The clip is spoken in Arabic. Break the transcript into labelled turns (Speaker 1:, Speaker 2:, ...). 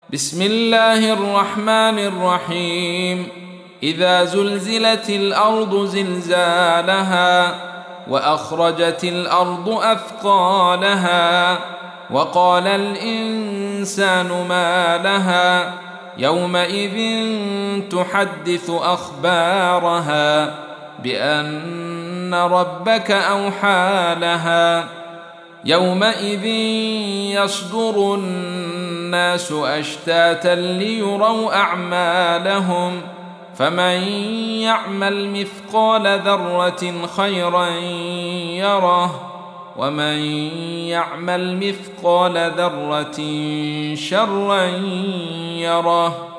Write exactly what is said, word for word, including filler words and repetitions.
Speaker 1: بسم الله الرحمن الرحيم. إذا زلزلت الأرض زلزالها وأخرجت الأرض أثقالها وقال الإنسان ما لها يومئذ تحدث أخبارها بأن ربك أوحى لها يومئذ يصدر الناس أشتاتا ليروا أعمالهم فمن يعمل مثقال ذرة خيرا يره ومن يعمل مثقال ذرة شرا يره.